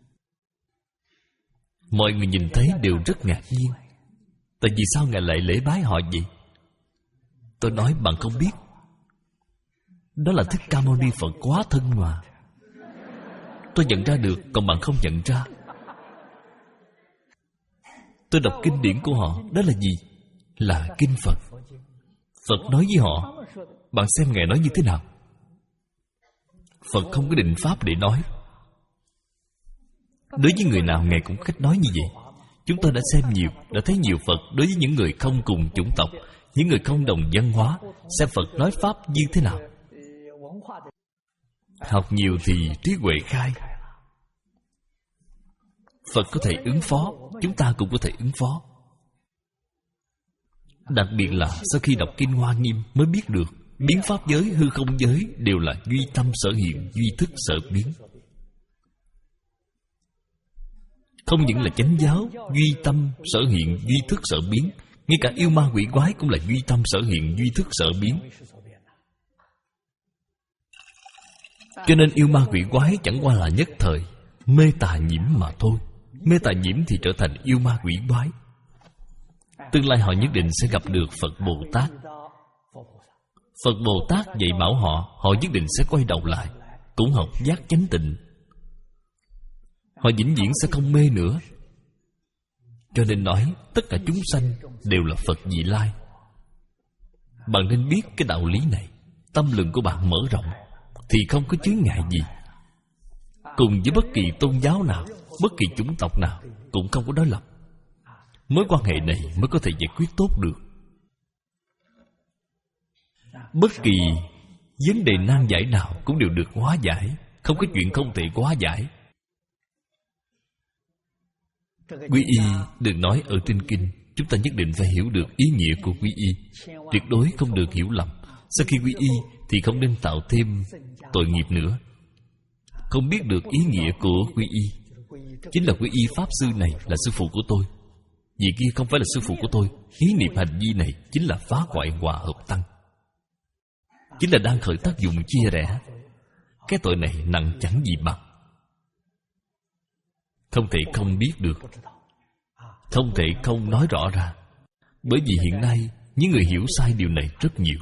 Mọi người nhìn thấy đều rất ngạc nhiên. Tại vì sao Ngài lại lễ bái họ vậy? Tôi nói bạn không biết, đó là Thích Ca Mâu Ni Phật quá thân mà. Tôi nhận ra được, còn bạn không nhận ra. Tôi đọc kinh điển của họ, đó là gì? Là kinh Phật. Phật nói với họ, bạn xem Ngài nói như thế nào. Phật không có định pháp để nói. Đối với người nào Ngài cũng có cách nói như vậy. Chúng tôi đã xem nhiều, đã thấy nhiều Phật đối với những người không cùng chủng tộc, những người không đồng văn hóa, xem Phật nói pháp như thế nào. Học nhiều thì trí huệ khai. Phật có thể ứng phó, chúng ta cũng có thể ứng phó. Đặc biệt là sau khi đọc Kinh Hoa Nghiêm mới biết được biến pháp giới, hư không giới đều là duy tâm sở hiện, duy thức sở biến. Không những là chánh giáo, duy tâm sở hiện, duy thức sở biến. Ngay cả yêu ma quỷ quái cũng là duy tâm sở hiện, duy thức sở biến. Cho nên yêu ma quỷ quái chẳng qua là nhất thời mê tà nhiễm mà thôi. Mê tà nhiễm thì trở thành yêu ma quỷ quái. Tương lai họ nhất định sẽ gặp được Phật Bồ Tát. Phật Bồ Tát dạy bảo họ, họ nhất định sẽ quay đầu lại, cũng học giác chánh tịnh. Họ vĩnh viễn sẽ không mê nữa. Cho nên nói tất cả chúng sanh đều là Phật vị lai. Bạn nên biết cái đạo lý này. Tâm lượng của bạn mở rộng thì không có chướng ngại gì. Cùng với bất kỳ tôn giáo nào, bất kỳ chủng tộc nào cũng không có đối lập. Mối quan hệ này mới có thể giải quyết tốt được. Bất kỳ vấn đề nan giải nào cũng đều được hóa giải. Không có chuyện không thể hóa giải. Quy y được nói ở trên kinh. Chúng ta nhất định phải hiểu được ý nghĩa của quy y. Tuyệt đối không được hiểu lầm. Sau khi quy y thì không nên tạo thêm tội nghiệp nữa. Không biết được ý nghĩa của quy y. Chính là quy y Pháp Sư này là sư phụ của tôi, vì kia không phải là sư phụ của tôi. Ý niệm hành vi này chính là phá hoại hòa hợp tăng, chính là đang khởi tác dụng chia rẽ. Cái tội này nặng chẳng gì bằng. Không thể không biết được, không thể không nói rõ ra. Bởi vì hiện nay những người hiểu sai điều này rất nhiều.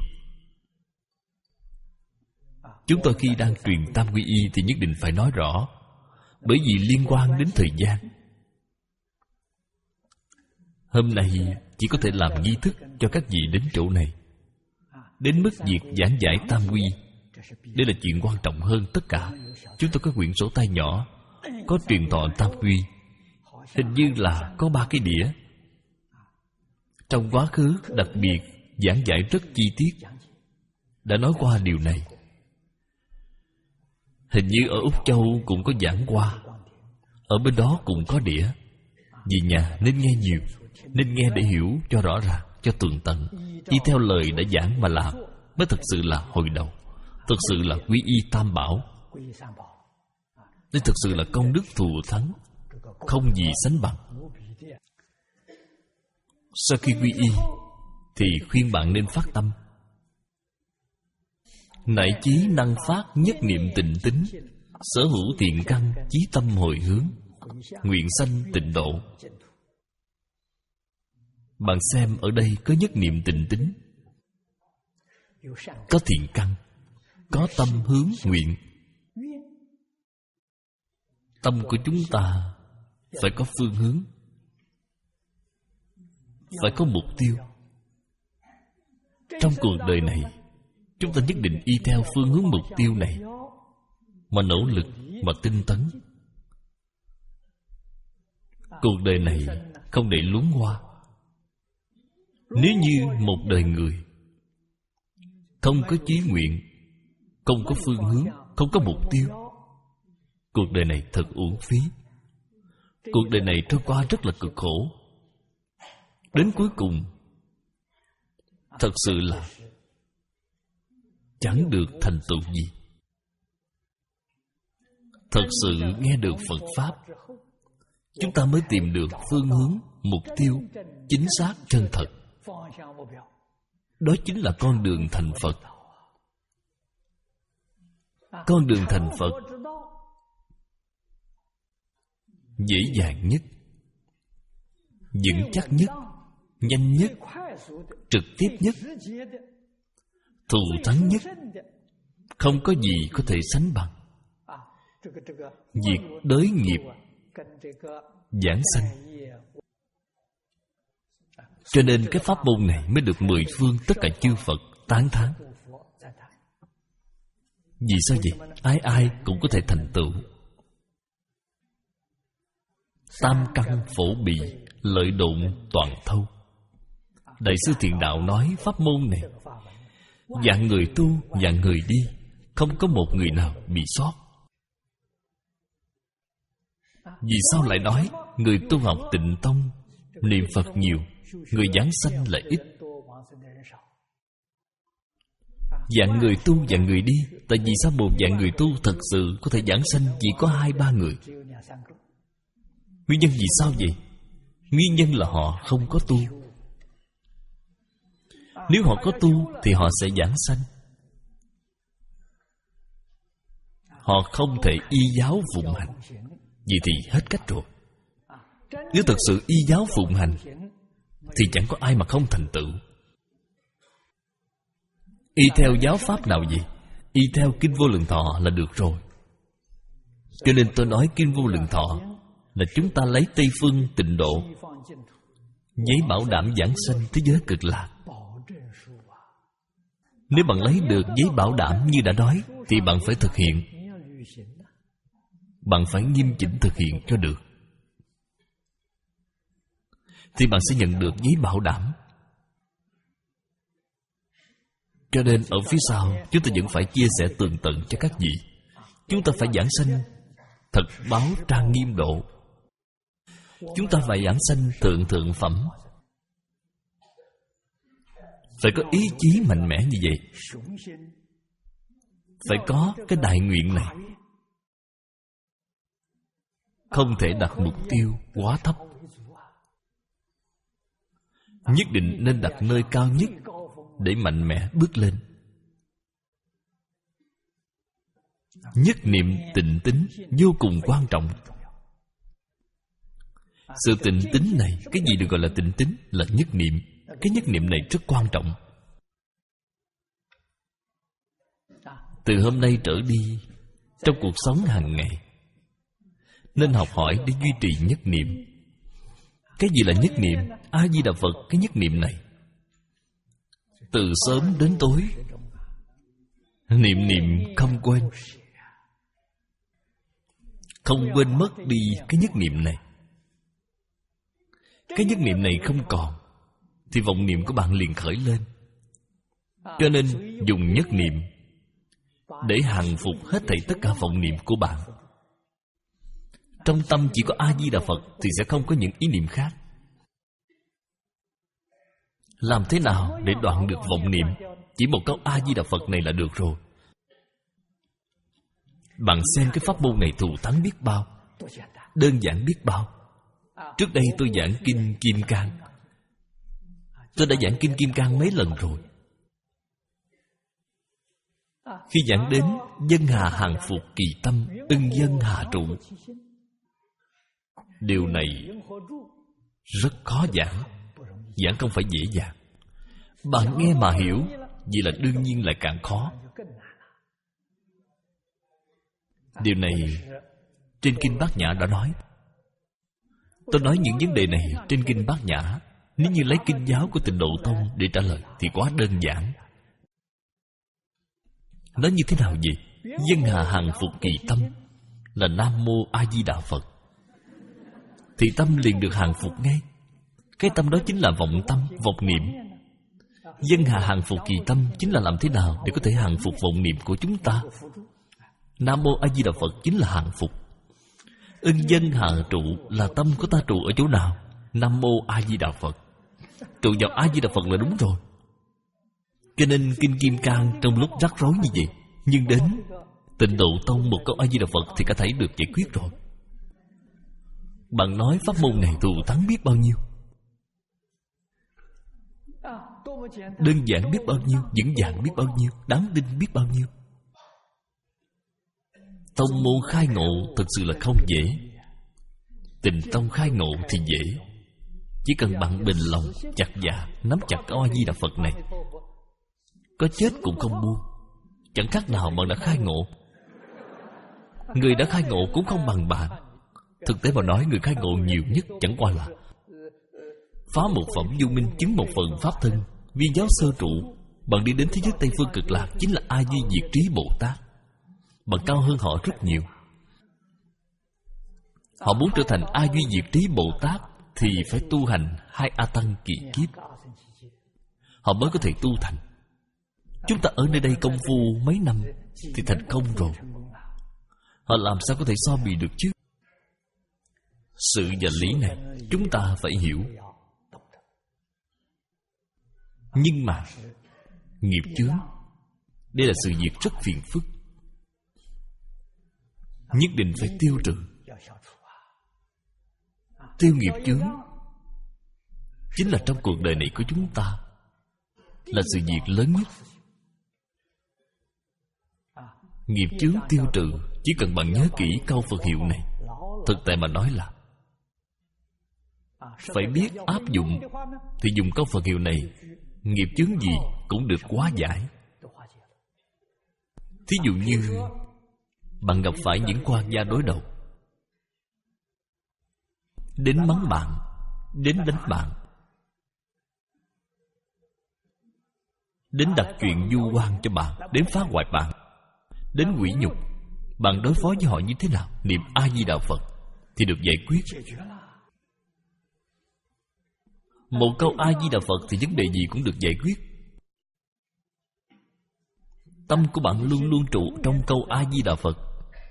Chúng tôi khi đang truyền tam quy y thì nhất định phải nói rõ, bởi vì liên quan đến thời gian. Hôm nay chỉ có thể làm nghi thức cho các vị đến chỗ này. Đến mức việc giảng giải tam quy, đây là chuyện quan trọng hơn tất cả. Chúng tôi có quyển sổ tay nhỏ, có truyền thọ tam quy. Hình như là có ba cái đĩa. Trong quá khứ đặc biệt giảng giải rất chi tiết, đã nói qua điều này. Hình như ở Úc Châu cũng có giảng qua. Ở bên đó cũng có đĩa. Vì nhà nên nghe nhiều, nên nghe để hiểu cho rõ ràng, cho tường tận. Y theo lời đã giảng mà làm mới thực sự là hồi đầu. Thực sự là quy y tam bảo. Đây thực sự là công đức thù thắng, không gì sánh bằng. Sau khi quy y thì khuyên bạn nên phát tâm, nại chí năng phát nhất niệm tịnh tín, sở hữu thiện căn chí tâm hồi hướng, nguyện sanh tịnh độ. Bạn xem ở đây có nhất niệm tịnh tín, có thiện căn, có tâm hướng nguyện. Tâm của chúng ta phải có phương hướng, phải có mục tiêu. Trong cuộc đời này, chúng ta nhất định y theo phương hướng mục tiêu này mà nỗ lực, mà tinh tấn. Cuộc đời này không để luống qua. Nếu như một đời người không có chí nguyện, không có phương hướng, không có mục tiêu, cuộc đời này thật uổng phí. Cuộc đời này trôi qua rất là cực khổ. Đến cuối cùng thật sự là chẳng được thành tựu gì. Thật sự nghe được Phật Pháp, chúng ta mới tìm được phương hướng, mục tiêu chính xác, chân thật. Đó chính là con đường thành Phật. Con đường thành Phật dễ dàng nhất, vững chắc nhất, nhanh nhất, trực tiếp nhất, thù thắng nhất. Không có gì có thể sánh bằng. Việc đới nghiệp, giảng sanh. Cho nên cái pháp môn này mới được mười phương tất cả chư Phật tán thán. Vì sao vậy? Ai ai cũng có thể thành tựu. Tam căn phổ bị, lợi độn toàn thâu. Đại sư Thiện Đạo nói pháp môn này, vạn người tu, vạn người đi, không có một người nào bị sót. Vì sao lại nói người tu học Tịnh Tông niệm Phật nhiều, người giảng sanh lại ít? Vạn người tu, vạn người đi. Tại vì sao một vạn người tu thật sự có thể giảng sanh chỉ có hai ba người? Nguyên nhân vì sao vậy? Nguyên nhân là họ không có tu. Nếu họ có tu thì họ sẽ giảng sanh. Họ không thể y giáo phụng hành. Vậy thì hết cách rồi. Nếu thật sự y giáo phụng hành thì chẳng có ai mà không thành tựu. Y theo giáo pháp nào vậy? Y theo Kinh Vô Lượng Thọ là được rồi. Cho nên tôi nói Kinh Vô Lượng Thọ là chúng ta lấy Tây Phương Tịnh Độ, giấy bảo đảm giảng sanh thế giới Cực Lạc. Nếu bạn lấy được giấy bảo đảm như đã nói thì bạn phải thực hiện. Bạn phải nghiêm chỉnh thực hiện cho được, thì bạn sẽ nhận được giấy bảo đảm. Cho nên ở phía sau chúng ta vẫn phải chia sẻ tường tận cho các vị. Chúng ta phải giảng sanh thật báo trang nghiêm độ. Chúng ta phải giảng sanh thượng thượng phẩm. Phải có ý chí mạnh mẽ như vậy. Phải có cái đại nguyện này. Không thể đặt mục tiêu quá thấp. Nhất định nên đặt nơi cao nhất để mạnh mẽ bước lên. Nhất niệm tịnh tín vô cùng quan trọng. Sự tịnh tín này, cái gì được gọi là tịnh tín? Là nhất niệm. Cái nhất niệm này rất quan trọng. Từ hôm nay trở đi, trong cuộc sống hàng ngày nên học hỏi để duy trì nhất niệm. Cái gì là nhất niệm? A Di Đà Phật, cái nhất niệm này từ sớm đến tối, niệm niệm không quên. Không quên mất đi cái nhất niệm này. Cái nhất niệm này không còn thì vọng niệm của bạn liền khởi lên. Cho nên dùng nhất niệm để hàng phục hết thảy tất cả vọng niệm của bạn. Trong tâm chỉ có A Di Đà Phật thì sẽ không có những ý niệm khác. Làm thế nào để đoạn được vọng niệm? Chỉ một câu A Di Đà Phật này là được rồi. Bạn xem cái pháp môn này thù thắng biết bao, đơn giản biết bao. Trước đây tôi giảng Kinh Kim Cang. Tôi đã giảng Kinh Kim Cang mấy lần rồi. Khi giảng đến dân hà hàng phục kỳ tâm, ưng dân hà trụ, điều này rất khó giảng. Giảng không phải dễ dàng. Bạn nghe mà hiểu, vậy là đương nhiên lại càng khó. Điều này trên Kinh Bát Nhã đã nói. Tôi nói những vấn đề này trên Kinh Bát Nhã. Nếu như lấy kinh giáo của Tịnh Độ Tông để trả lời thì quá đơn giản. Nói như thế nào vậy? Dân hà hàng phục kỳ tâm là Nam Mô A Di Đà Phật, thì tâm liền được hàng phục ngay. Cái tâm đó chính là vọng tâm, vọng niệm. Dân hà hàng phục kỳ tâm chính là làm thế nào để có thể hàng phục vọng niệm của chúng ta. Nam Mô A Di Đà Phật chính là hàng phục. Ưng dân hà trụ là tâm của ta trụ ở chỗ nào? Nam Mô A Di Đà Phật. Trụ vào A Di Đà Phật là đúng rồi. Cho nên Kinh Kim Cang trong lúc rắc rối như vậy, nhưng đến Tịnh Độ Tông một câu A Di Đà Phật thì cả thảy được giải quyết rồi. Bạn nói pháp môn này thù thắng biết bao nhiêu, đơn giản biết bao nhiêu, vững vàng biết bao nhiêu, đáng tin biết bao nhiêu. Tông môn khai ngộ thực sự là không dễ. Tịnh tông khai ngộ thì dễ. Chỉ cần bạn bình lòng, chặt dạ, nắm chặt A Di Đà Phật này, có chết cũng không buông. Chẳng khác nào bạn đã khai ngộ. Người đã khai ngộ cũng không bằng bạn. Thực tế mà nói, người khai ngộ nhiều nhất chẳng qua là phá một phẩm vô minh, chứng một phần pháp thân, viên giáo sơ trụ. Bạn đi đến thế giới Tây Phương Cực Lạc chính là A Duy Diệt Trí Bồ Tát. Bạn cao hơn họ rất nhiều. Họ muốn trở thành A Duy Diệt Trí Bồ Tát thì phải tu hành hai A Tăng kỳ kiếp, họ mới có thể tu thành. Chúng ta ở nơi đây công phu mấy năm thì thành công rồi. Họ làm sao có thể so bì được chứ? Sự và lý này chúng ta phải hiểu. Nhưng mà nghiệp chướng, đây là sự việc rất phiền phức, nhất định phải tiêu trừ. Tiêu nghiệp chướng chính là trong cuộc đời này của chúng ta là sự việc lớn nhất. Nghiệp chướng tiêu trừ, chỉ cần bạn nhớ kỹ câu Phật hiệu này. Thực tại mà nói là phải biết áp dụng, thì dùng câu Phật hiệu này, nghiệp chướng gì cũng được hóa giải. Thí dụ như bạn gặp phải những quan gia đối đầu, đến mắng bạn, đến đánh bạn, đến đặt chuyện vu oan cho bạn, đến phá hoại bạn, đến quỷ nhục, bạn đối phó với họ như thế nào? Niệm A Di Đà Phật thì được giải quyết. Một câu A Di Đà Phật thì vấn đề gì cũng được giải quyết. Tâm của bạn luôn luôn trụ trong câu A Di Đà Phật.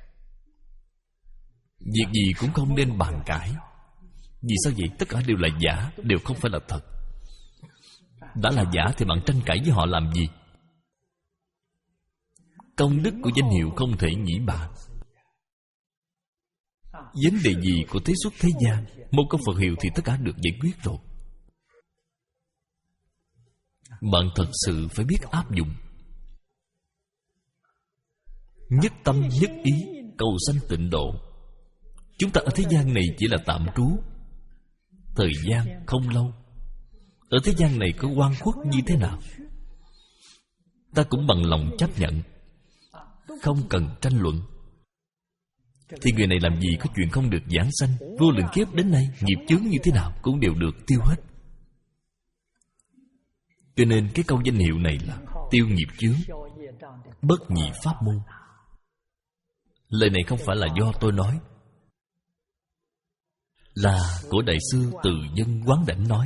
Việc gì cũng không nên bàn cãi. Vì sao vậy? Tất cả đều là giả, đều không phải là thật. Đã là giả thì bạn tranh cãi với họ làm gì? Công đức của danh hiệu không thể nghĩ bàn. Vấn đề gì của thế xuất thế gian, một câu Phật hiệu thì tất cả được giải quyết rồi. Bạn thật sự phải biết áp dụng. Nhất tâm nhất ý cầu sanh tịnh độ. Chúng ta ở thế gian này chỉ là tạm trú, thời gian không lâu. Ở thế gian này có oan khuất như thế nào, ta cũng bằng lòng chấp nhận, không cần tranh luận. Thì người này làm gì có chuyện không được giảng sanh. Vô lượng kiếp đến nay, nghiệp chướng như thế nào cũng đều được tiêu hết. Cho nên cái câu danh hiệu này là tiêu nghiệp chướng, bất nhị pháp môn. Lời này không phải là do tôi nói, là của Đại sư Từ Dân Quán Đảnh nói.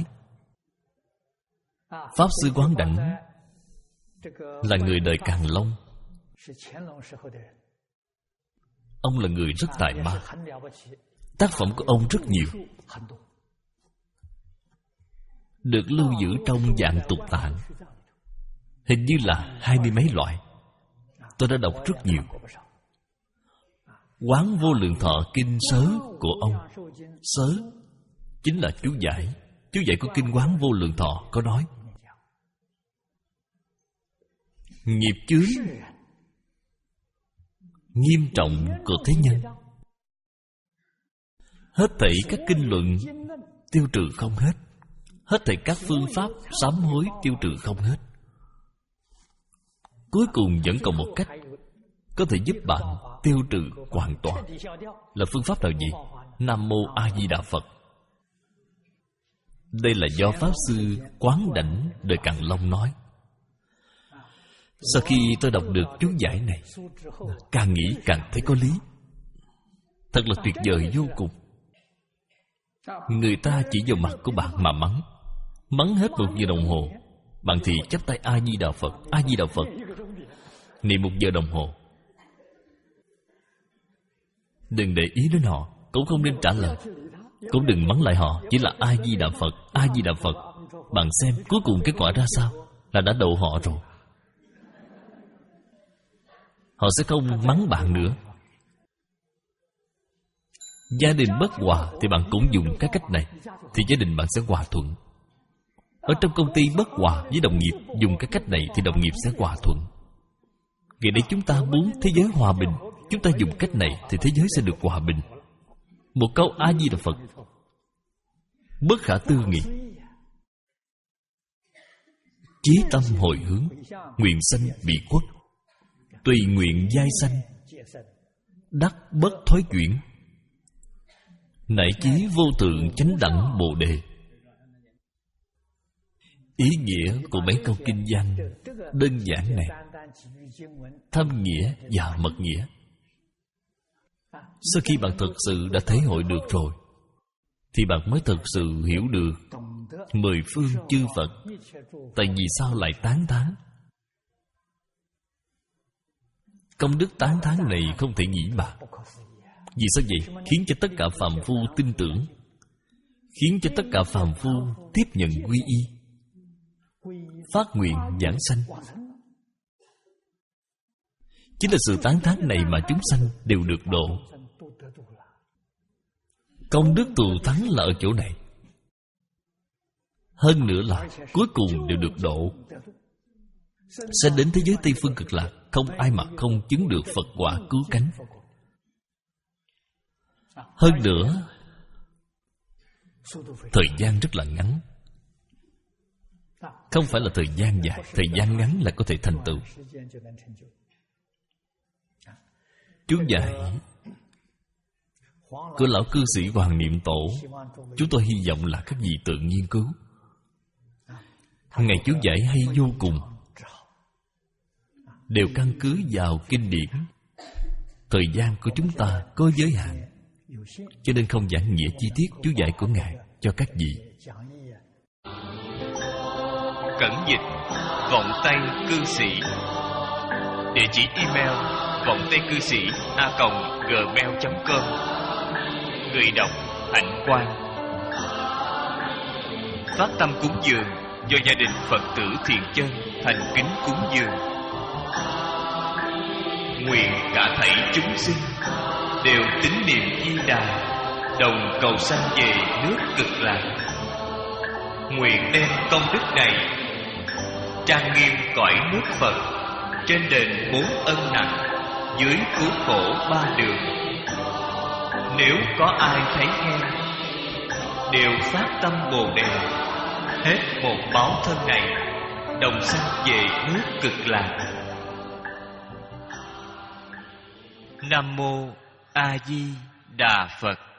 Pháp sư Quán Đảnh là người đời Càn Long. Ông là người rất tài ba. Tác phẩm của ông rất nhiều, được lưu giữ trong dạng tục tạng, hình như là hai mươi mấy loại. Tôi đã đọc rất nhiều. Quán Vô Lượng Thọ Kinh Sớ của ông, Sớ chính là chú giải. Chú giải của Kinh Quán Vô Lượng Thọ có nói nghiệp chướng nghiêm trọng của thế nhân, hết thảy các kinh luận tiêu trừ không hết, hết thảy các phương pháp sám hối tiêu trừ không hết. Cuối cùng vẫn còn một cách có thể giúp bạn tiêu trừ hoàn toàn. Là phương pháp nào gì? Nam Mô A Di Đà Phật. Đây là do Pháp Sư Quán Đảnh đời Càn Long nói. Sau khi tôi đọc được chú giải này, càng nghĩ càng thấy có lý. Thật là tuyệt vời vô cùng. Người ta chỉ vào mặt của bạn mà mắng, mắng hết một giờ đồng hồ. Bạn thì chắp tay A Di Đà Phật, A Di Đà Phật, niệm một giờ đồng hồ. Đừng để ý đến họ, cũng không nên trả lời, cũng đừng mắng lại họ, chỉ là A Di Đà Phật, A Di Đà Phật. Bạn xem cuối cùng kết quả ra sao? Là đã độ họ rồi. Họ sẽ không mắng bạn nữa. Gia đình bất hòa thì bạn cũng dùng cái cách này, thì gia đình bạn sẽ hòa thuận. Ở trong công ty bất hòa với đồng nghiệp, dùng cái cách này thì đồng nghiệp sẽ hòa thuận. Vì đây chúng ta muốn thế giới hòa bình, chúng ta dùng cách này thì thế giới sẽ được hòa bình. Một câu A Di Đà Phật bất khả tư nghị. Chí tâm hồi hướng, nguyện sanh bị khuất, tùy nguyện giai sanh, đắc bất thối chuyển, nảy chí vô thượng chánh đẳng bồ đề. Ý nghĩa của mấy câu kinh văn đơn giản này, thâm nghĩa và mật nghĩa. Sau khi bạn thực sự đã thể hội được rồi, thì bạn mới thực sự hiểu được mười phương chư Phật tại vì sao lại tán thán. Công đức tán thán này không thể nghĩ bàn. Vì sao vậy? Khiến cho tất cả phàm phu tin tưởng, khiến cho tất cả phàm phu tiếp nhận quy y, phát nguyện giảng sanh. Chính là sự tán thán này mà chúng sanh đều được độ. Công đức thù thắng là ở chỗ này. Hơn nữa là cuối cùng đều được độ, sẽ đến thế giới Tây Phương Cực Lạc. Không ai mà không chứng được Phật quả cứu cánh. Hơn nữa, thời gian rất là ngắn. Không phải là thời gian dài, thời gian ngắn là có thể thành tựu. Chú dạy của lão cư sĩ Hoàng Niệm Tổ, chúng tôi hy vọng là các vị tự nghiên cứu. Ngày chú dạy hay vô cùng, đều căn cứ vào kinh điển. Thời gian của chúng ta có giới hạn, cho nên không giảng nghĩa chi tiết chú dạy của Ngài cho các vị. Cẩn dịch Vọng Tây Cư Sĩ. Địa chỉ email vọng tây cư sĩ a còng gmail chấm com. Người đọc Hạnh Quang. Phát tâm cúng dường do gia đình Phật tử Thiện Chân thành kính cúng dường. Nguyện cả thảy chúng sinh đều tín niệm Di Đà, đồng cầu sanh về nước Cực Lạc. Nguyện đem công đức này trang nghiêm cõi nước Phật, trên đền bốn ân nặng, dưới cứu khổ ba đường. Nếu có ai thấy nghe, đều phát tâm Bồ Đề, hết một báo thân này, đồng sanh về nước Cực Lạc. Nam mô A Di Đà Phật.